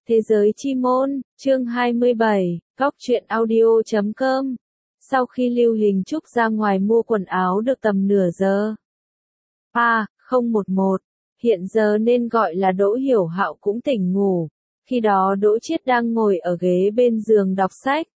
Thế giới chi môn, chương 27, Góc truyện audio.com. Sau khi Lưu Hình Trúc ra ngoài mua quần áo được tầm nửa giờ. 011, hiện giờ nên gọi là Đỗ Hiểu Hạo cũng tỉnh ngủ. Khi đó Đỗ Chiết đang ngồi ở ghế bên giường đọc sách.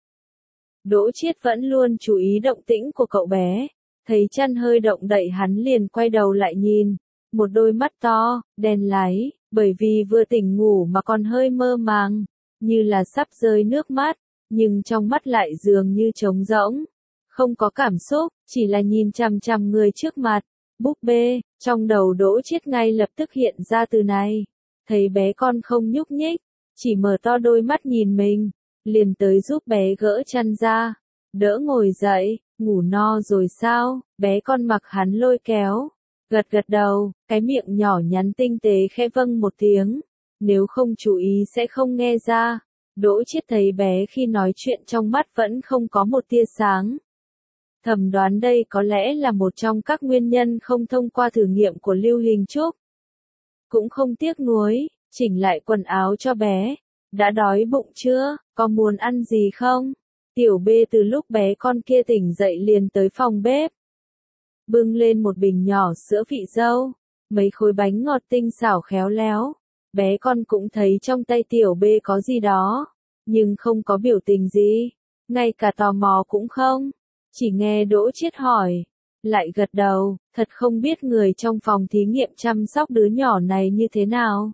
Đỗ Chiết vẫn luôn chú ý động tĩnh của cậu bé. Thấy chăn hơi động đậy hắn liền quay đầu lại nhìn. Một đôi mắt to, đen láy, bởi vì vừa tỉnh ngủ mà còn hơi mơ màng, như là sắp rơi nước mắt, nhưng trong mắt lại dường như trống rỗng. Không có cảm xúc, chỉ là nhìn chằm chằm người trước mặt. Búp bê, trong đầu Đỗ Chiết ngay lập tức hiện ra từ này. Thấy bé con không nhúc nhích, chỉ mở to đôi mắt nhìn mình, liền tới giúp bé gỡ chăn ra. Đỡ ngồi dậy, ngủ no rồi sao? Bé con mặc hắn lôi kéo. Gật gật đầu, cái miệng nhỏ nhắn tinh tế khẽ vâng một tiếng. Nếu không chú ý sẽ không nghe ra. Đỗ Chiết thấy bé khi nói chuyện trong mắt vẫn không có một tia sáng. Thầm đoán đây có lẽ là một trong các nguyên nhân không thông qua thử nghiệm của Lưu Hình Trúc. Cũng không tiếc nuối, chỉnh lại quần áo cho bé. Đã đói bụng chưa, có muốn ăn gì không? Tiểu B từ lúc bé con kia tỉnh dậy liền tới phòng bếp. Bưng lên một bình nhỏ sữa vị dâu, mấy khối bánh ngọt tinh xảo khéo léo. Bé con cũng thấy trong tay tiểu B có gì đó, nhưng không có biểu tình gì, ngay cả tò mò cũng không. Chỉ nghe Đỗ Chiết hỏi, lại gật đầu, thật không biết người trong phòng thí nghiệm chăm sóc đứa nhỏ này như thế nào.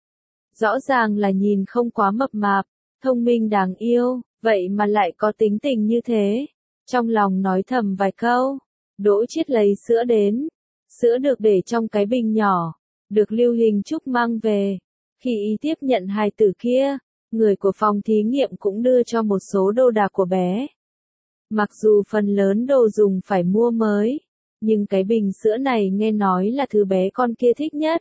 Rõ ràng là nhìn không quá mập mạp, thông minh đáng yêu, vậy mà lại có tính tình như thế. Trong lòng nói thầm vài câu. Đỗ Chiết lấy sữa đến. Sữa được để trong cái bình nhỏ, được Lưu Hình Trúc mang về. Khi y tiếp nhận hài tử kia, người của phòng thí nghiệm cũng đưa cho một số đồ đạc của bé. Mặc dù phần lớn đồ dùng phải mua mới, nhưng cái bình sữa này nghe nói là thứ bé con kia thích nhất.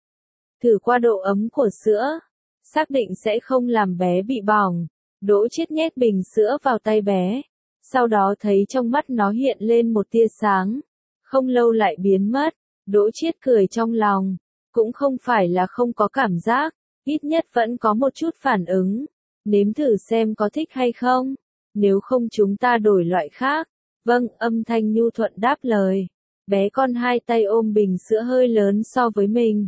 Thử qua độ ấm của sữa, xác định sẽ không làm bé bị bỏng. Đỗ Chiết nhét bình sữa vào tay bé. Sau đó thấy trong mắt nó hiện lên một tia sáng, không lâu lại biến mất. Đỗ Chiết cười trong lòng, cũng không phải là không có cảm giác, ít nhất vẫn có một chút phản ứng. Nếm thử xem có thích hay không, nếu không chúng ta đổi loại khác. Vâng, âm thanh nhu thuận đáp lời. Bé con hai tay ôm bình sữa hơi lớn so với mình.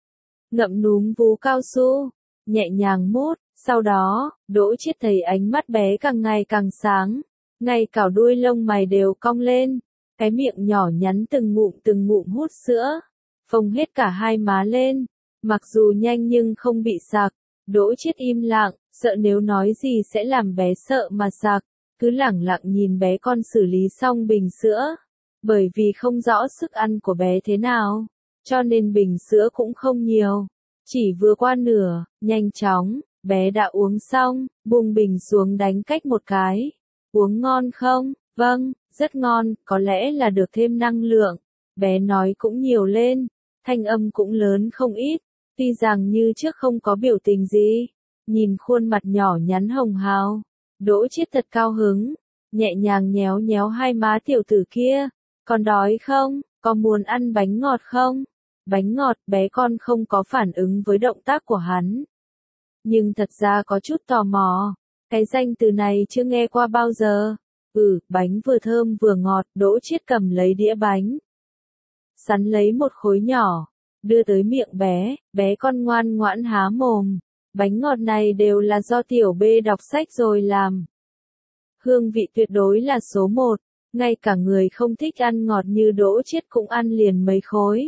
Ngậm núm vú cao su, nhẹ nhàng mút, sau đó, Đỗ Chiết thấy ánh mắt bé càng ngày càng sáng. Ngay cả đuôi lông mày đều cong lên, cái miệng nhỏ nhắn từng ngụm hút sữa, phồng hết cả hai má lên. Mặc dù nhanh nhưng không bị sặc. Đỗ Chiết im lặng, sợ nếu nói gì sẽ làm bé sợ mà sặc, cứ lẳng lặng nhìn bé con xử lý xong bình sữa. Bởi vì không rõ sức ăn của bé thế nào, cho nên bình sữa cũng không nhiều, chỉ vừa qua nửa. Nhanh chóng, bé đã uống xong, buông bình xuống đánh cách một cái. Uống ngon không? Vâng, rất ngon, có lẽ là được thêm năng lượng. Bé nói cũng nhiều lên, thanh âm cũng lớn không ít, tuy rằng như trước không có biểu tình gì. Nhìn khuôn mặt nhỏ nhắn hồng hào, Đỗ Chiết thật cao hứng, nhẹ nhàng nhéo nhéo hai má tiểu tử kia. Còn đói không? Có muốn ăn bánh ngọt không? Bánh ngọt, bé con không có phản ứng với động tác của hắn. Nhưng thật ra có chút tò mò. Cái danh từ này chưa nghe qua bao giờ. Bánh vừa thơm vừa ngọt. Đỗ Chiết cầm lấy đĩa bánh, sắn lấy một khối nhỏ, đưa tới miệng bé. Bé con ngoan ngoãn há mồm. Bánh ngọt này đều là do tiểu B đọc sách rồi làm. Hương vị tuyệt đối là số 1. Ngay cả người không thích ăn ngọt như Đỗ Chiết cũng ăn liền mấy khối.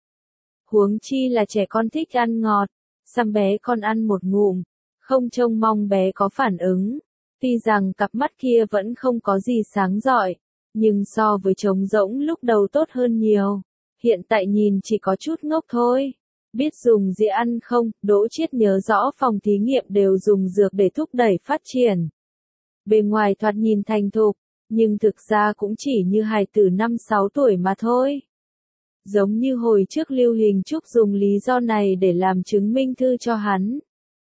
Huống chi là trẻ con thích ăn ngọt. Xăm bé con ăn một ngụm, không trông mong bé có phản ứng. Tuy rằng cặp mắt kia vẫn không có gì sáng rọi, nhưng so với trống rỗng lúc đầu tốt hơn nhiều. Hiện tại nhìn chỉ có chút ngốc thôi. Biết dùng dĩa ăn không? Đỗ Chiết nhớ rõ phòng thí nghiệm đều dùng dược để thúc đẩy phát triển. Bề ngoài thoạt nhìn thành thục, nhưng thực ra cũng chỉ như hài tử 5-6 tuổi mà thôi. Giống như hồi trước Lưu Hình Trúc dùng lý do này để làm chứng minh thư cho hắn.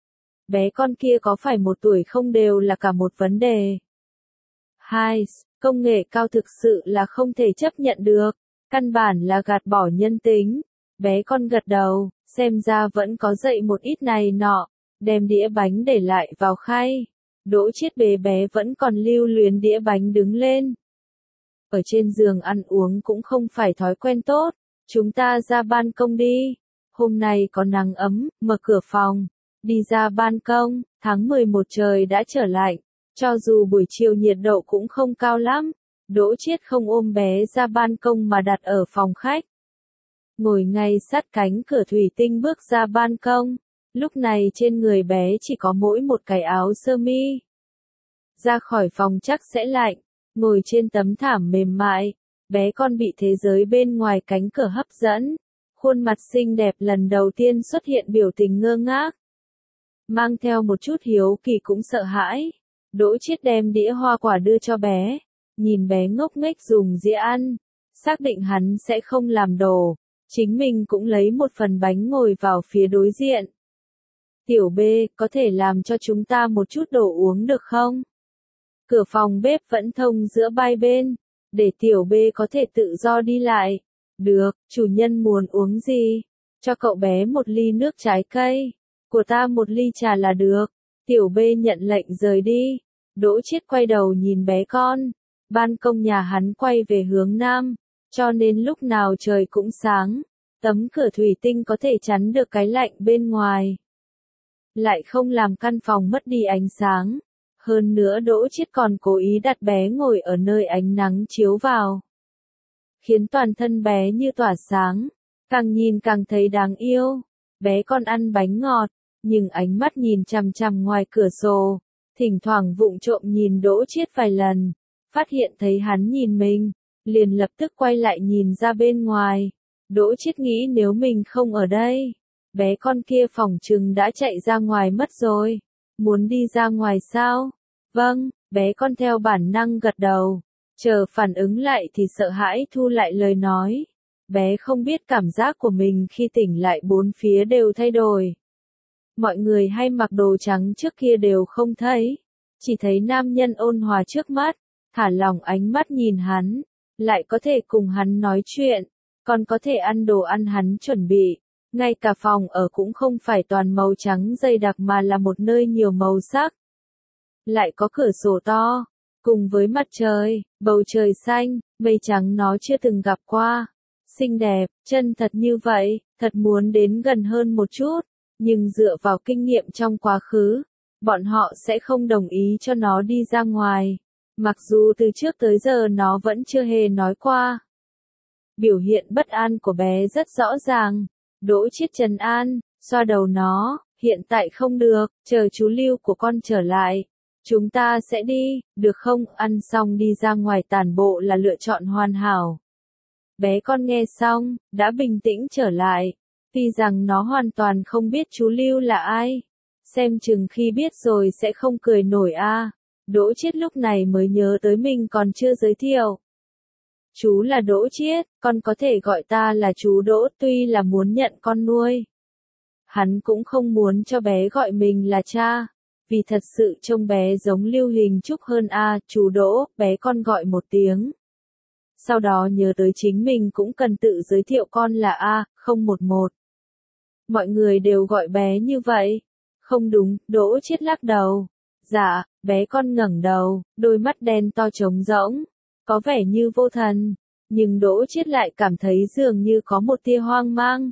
Bé con kia có phải 1 tuổi không đều là cả một vấn đề. 2. Công nghệ cao thực sự là không thể chấp nhận được, căn bản là gạt bỏ nhân tính. Bé con gật đầu, xem ra vẫn có dạy một ít này nọ. đem đĩa bánh để lại vào khay. Đỗ Chiết bế bé vẫn còn lưu luyến đĩa bánh đứng lên. Ở trên giường ăn uống cũng không phải thói quen tốt, chúng ta ra ban công đi. Hôm nay có nắng ấm, mở cửa phòng, đi ra ban công, tháng 11 trời đã trở lạnh, cho dù buổi chiều nhiệt độ cũng không cao lắm. Đỗ Chiết không ôm bé ra ban công mà đặt ở phòng khách. Ngồi ngay sát cánh cửa thủy tinh bước ra ban công, lúc này trên người bé chỉ có mỗi một cái áo sơ mi. Ra khỏi phòng chắc sẽ lạnh, ngồi trên tấm thảm mềm mại, bé con bị thế giới bên ngoài cánh cửa hấp dẫn. Khuôn mặt xinh đẹp lần đầu tiên xuất hiện biểu tình ngơ ngác, mang theo một chút hiếu kỳ cũng sợ hãi. Đỗ Chiết đem đĩa hoa quả đưa cho bé, nhìn bé ngốc nghếch dùng dĩa ăn, xác định hắn sẽ không làm đồ, chính mình cũng lấy một phần bánh ngồi vào phía đối diện. Tiểu B, có thể làm cho chúng ta một chút đồ uống được không? Cửa phòng bếp vẫn thông giữa hai bên, để Tiểu B có thể tự do đi lại. Được, chủ nhân muốn uống gì? Cho cậu bé một ly nước trái cây. Của ta một ly trà là được. Tiểu B nhận lệnh rời đi. Đỗ Chiết quay đầu nhìn bé con. Ban công nhà hắn quay về hướng nam, cho nên lúc nào trời cũng sáng. Tấm cửa thủy tinh có thể chắn được cái lạnh bên ngoài, lại không làm căn phòng mất đi ánh sáng. Hơn nữa Đỗ Chiết còn cố ý đặt bé ngồi ở nơi ánh nắng chiếu vào, khiến toàn thân bé như tỏa sáng, càng nhìn càng thấy đáng yêu. Bé con ăn bánh ngọt, nhưng ánh mắt nhìn chằm chằm ngoài cửa sổ, thỉnh thoảng vụng trộm nhìn Đỗ Chiết vài lần, phát hiện thấy hắn nhìn mình, liền lập tức quay lại nhìn ra bên ngoài. Đỗ Chiết nghĩ nếu mình không ở đây, bé con kia phỏng chừng đã chạy ra ngoài mất rồi. Muốn đi ra ngoài sao? Vâng, bé con theo bản năng gật đầu. Chờ phản ứng lại thì sợ hãi thu lại lời nói. Bé không biết cảm giác của mình khi tỉnh lại bốn phía đều thay đổi. Mọi người hay mặc đồ trắng trước kia đều không thấy. Chỉ thấy nam nhân ôn hòa trước mắt, thả lỏng ánh mắt nhìn hắn, lại có thể cùng hắn nói chuyện, còn có thể ăn đồ ăn hắn chuẩn bị. Ngay cả phòng ở cũng không phải toàn màu trắng dày đặc mà là một nơi nhiều màu sắc. Lại có cửa sổ to, cùng với mặt trời, bầu trời xanh, mây trắng nó chưa từng gặp qua. Xinh đẹp, chân thật như vậy, thật muốn đến gần hơn một chút, nhưng dựa vào kinh nghiệm trong quá khứ, bọn họ sẽ không đồng ý cho nó đi ra ngoài, mặc dù từ trước tới giờ nó vẫn chưa hề nói qua. Biểu hiện bất an của bé rất rõ ràng. Đỗ Chiết trấn an, xoa đầu nó, hiện tại không được, chờ chú Lưu của con trở lại. Chúng ta sẽ đi, được không? Ăn xong đi ra ngoài tản bộ là lựa chọn hoàn hảo. Bé con nghe xong, đã bình tĩnh trở lại. Tuy rằng nó hoàn toàn không biết chú Lưu là ai. Xem chừng khi biết rồi sẽ không cười nổi a. Đỗ Chiết lúc này mới nhớ tới mình còn chưa giới thiệu. Chú là Đỗ Chiết, con có thể gọi ta là chú Đỗ, tuy là muốn nhận con nuôi. Hắn cũng không muốn cho bé gọi mình là cha, vì thật sự trông bé giống Lưu Hình Trúc hơn a. Chú Đỗ, bé con gọi một tiếng. Sau đó nhớ tới chính mình cũng cần tự giới thiệu con là A011. Mọi người đều gọi bé như vậy. Không đúng, Đỗ Chiết lắc đầu. Dạ, bé con ngẩng đầu, đôi mắt đen to trống rỗng, có vẻ như vô thần, nhưng Đỗ Chiết lại cảm thấy dường như có một tia hoang mang.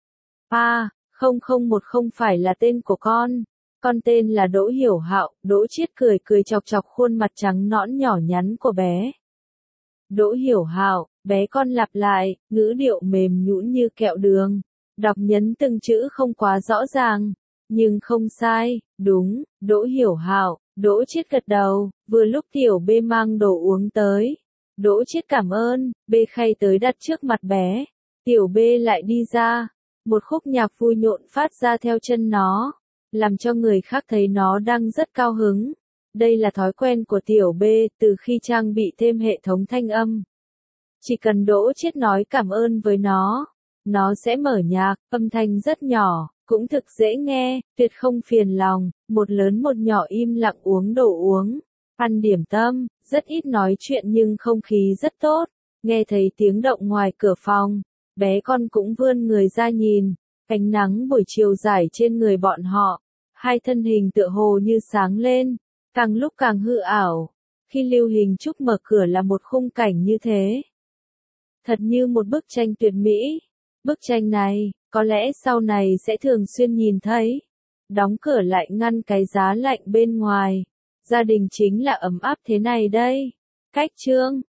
001 không phải là tên của con tên là Đỗ Hiểu Hạo. Đỗ Chiết cười cười chọc chọc khuôn mặt trắng nõn nhỏ nhắn của bé. Đỗ Hiểu Hạo, bé con lặp lại, ngữ điệu mềm nhũn như kẹo đường, đọc nhấn từng chữ không quá rõ ràng, nhưng không sai, đúng, Đỗ Hiểu Hạo. Đỗ Chiết gật đầu, vừa lúc Tiểu B mang đồ uống tới. Đỗ Chiết cảm ơn, B khay tới đặt trước mặt bé. Tiểu B lại đi ra, một khúc nhạc vui nhộn phát ra theo chân nó, làm cho người khác thấy nó đang rất cao hứng. Đây là thói quen của Tiểu B từ khi trang bị thêm hệ thống thanh âm. Chỉ cần Đỗ Chiết nói cảm ơn với nó sẽ mở nhạc, âm thanh rất nhỏ, cũng thực dễ nghe, tuyệt không phiền lòng, một lớn một nhỏ im lặng uống đồ uống, ăn điểm tâm, rất ít nói chuyện nhưng không khí rất tốt. Nghe thấy tiếng động ngoài cửa phòng, bé con cũng vươn người ra nhìn, ánh nắng buổi chiều rải trên người bọn họ, hai thân hình tựa hồ như sáng lên, càng lúc càng hư ảo. Khi Lưu Hình Trúc mở cửa là một khung cảnh như thế. Thật như một bức tranh tuyệt mỹ. Bức tranh này, có lẽ sau này sẽ thường xuyên nhìn thấy. Đóng cửa lại ngăn cái giá lạnh bên ngoài. Gia đình chính là ấm áp thế này đây. Cách chương